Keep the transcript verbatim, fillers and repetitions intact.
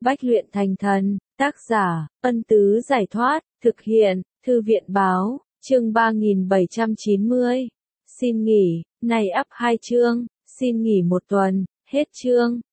Bách luyện thành thần, tác giả, Ân Tứ Giải Thoát, thực hiện, Thư viện Báo, chương ba nghìn bảy trăm chín mươi. Xin nghỉ, này ắp hai chương, xin nghỉ một tuần, hết chương.